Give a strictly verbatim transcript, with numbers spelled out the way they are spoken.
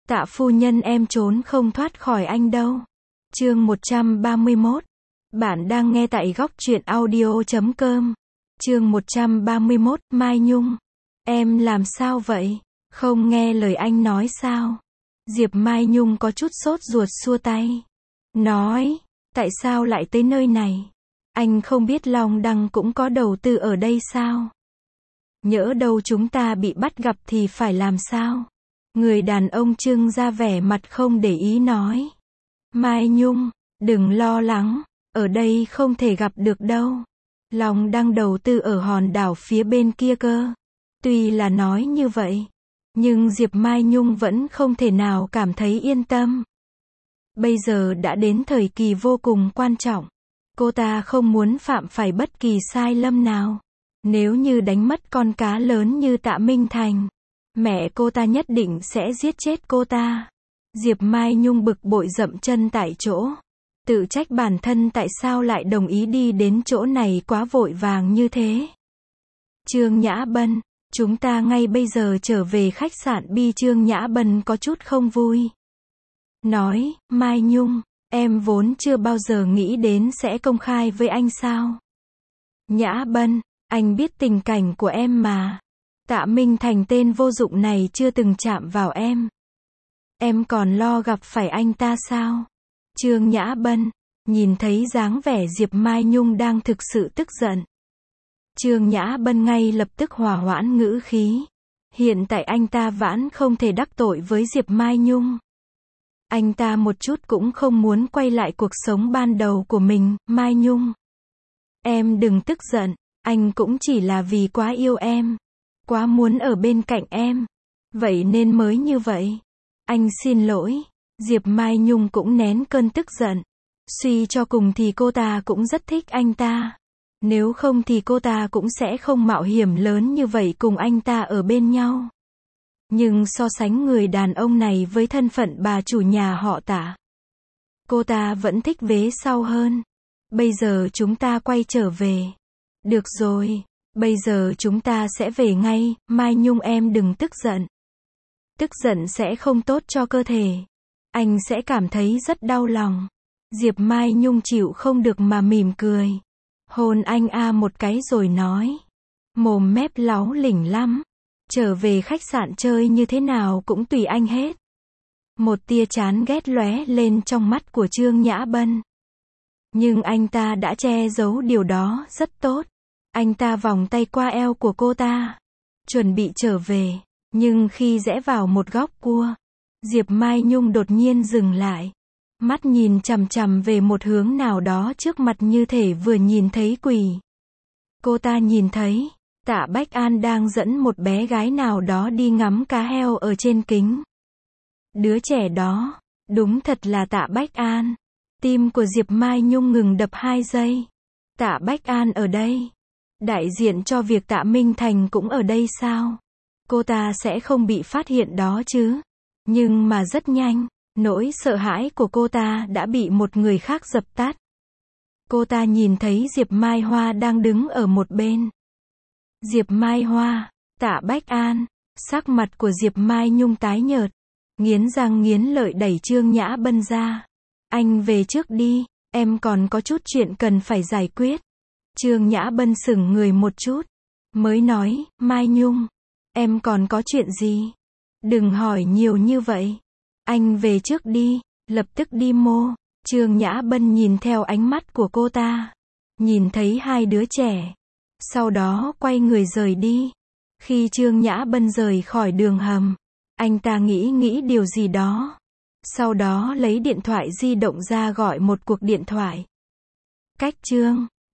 Tạ phu nhân em trốn không thoát khỏi anh đâu. Chương một trăm ba mươi mốt. Bạn đang nghe tại góc truyện audio chấm com. Chương một trăm ba mươi mốt, Mai Nhung. Em làm sao vậy? Không nghe lời anh nói sao? Diệp Mai Nhung có chút sốt ruột xua tay. Nói, tại sao lại tới nơi này? Anh không biết Long Đăng cũng có đầu tư ở đây sao? Nhỡ đâu chúng ta bị bắt gặp thì phải làm sao? Người đàn ông trưng ra vẻ mặt không để ý nói. Mai Nhung, đừng lo lắng, ở đây không thể gặp được đâu. Long Đăng đầu tư ở hòn đảo phía bên kia cơ. Tuy là nói như vậy, nhưng Diệp Mai Nhung vẫn không thể nào cảm thấy yên tâm. Bây giờ đã đến thời kỳ vô cùng quan trọng. Cô ta không muốn phạm phải bất kỳ sai lầm nào. Nếu như đánh mất con cá lớn như Tạ Minh Thành, mẹ cô ta nhất định sẽ giết chết cô ta. Diệp Mai Nhung bực bội dậm chân tại chỗ. Tự trách bản thân tại sao lại đồng ý đi đến chỗ này quá vội vàng như thế. Trương Nhã Bân, chúng ta ngay bây giờ trở về khách sạn Bi. Trương Nhã Bân có chút không vui. Nói, Mai Nhung, em vốn chưa bao giờ nghĩ đến sẽ công khai với anh sao? Nhã Bân, anh biết tình cảnh của em mà. Tạ Minh Thành tên vô dụng này chưa từng chạm vào em. Em còn lo gặp phải anh ta sao? Trương Nhã Bân, nhìn thấy dáng vẻ Diệp Mai Nhung đang thực sự tức giận. Trương Nhã Bân ngay lập tức hòa hoãn ngữ khí. Hiện tại anh ta vãn không thể đắc tội với Diệp Mai Nhung. Anh ta một chút cũng không muốn quay lại cuộc sống ban đầu của mình. Mai Nhung, em đừng tức giận, anh cũng chỉ là vì quá yêu em, quá muốn ở bên cạnh em, vậy nên mới như vậy. Anh xin lỗi. Diệp Mai Nhung cũng nén cơn tức giận. Suy cho cùng thì cô ta cũng rất thích anh ta. Nếu không thì cô ta cũng sẽ không mạo hiểm lớn như vậy cùng anh ta ở bên nhau. Nhưng so sánh người đàn ông này với thân phận bà chủ nhà họ Tạ, cô ta vẫn thích vế sau hơn. Bây giờ chúng ta quay trở về. Được rồi, bây giờ chúng ta sẽ về ngay. Mai Nhung em đừng tức giận. Tức giận sẽ không tốt cho cơ thể. Anh sẽ cảm thấy rất đau lòng. Diệp Mai Nhung chịu không được mà mỉm cười. Hôn anh a một cái rồi nói. Mồm mép láu lỉnh lắm. Trở về khách sạn chơi như thế nào cũng tùy anh hết. Một tia chán ghét lóe lên trong mắt của Trương Nhã Bân. Nhưng anh ta đã che giấu điều đó rất tốt. Anh ta vòng tay qua eo của cô ta, chuẩn bị trở về. Nhưng khi rẽ vào một góc cua, Diệp Mai Nhung đột nhiên dừng lại. Mắt nhìn chằm chằm về một hướng nào đó trước mặt như thể vừa nhìn thấy quỷ. Cô ta nhìn thấy Tạ Bách An đang dẫn một bé gái nào đó đi ngắm cá heo ở trên kính. Đứa trẻ đó, đúng thật là Tạ Bách An. Tim của Diệp Mai Nhung ngừng đập hai giây. Tạ Bách An ở đây. Đại diện cho việc Tạ Minh Thành cũng ở đây sao? Cô ta sẽ không bị phát hiện đó chứ? Nhưng mà rất nhanh, nỗi sợ hãi của cô ta đã bị một người khác dập tắt. Cô ta nhìn thấy Diệp Mai Hoa đang đứng ở một bên. Diệp Mai Hoa, Tạ Bách An, sắc mặt của Diệp Mai Nhung tái nhợt, nghiến răng nghiến lợi đẩy Trương Nhã Bân ra. Anh về trước đi, em còn có chút chuyện cần phải giải quyết. Trương Nhã Bân sững người một chút, mới nói, Mai Nhung, em còn có chuyện gì? Đừng hỏi nhiều như vậy. Anh về trước đi, lập tức đi mô. Trương Nhã Bân nhìn theo ánh mắt của cô ta, nhìn thấy hai đứa trẻ, sau đó quay người rời đi. Khi Trương Nhã Bân rời khỏi đường hầm, anh ta nghĩ nghĩ điều gì đó. Sau đó lấy điện thoại di động ra gọi một cuộc điện thoại. Cách Trương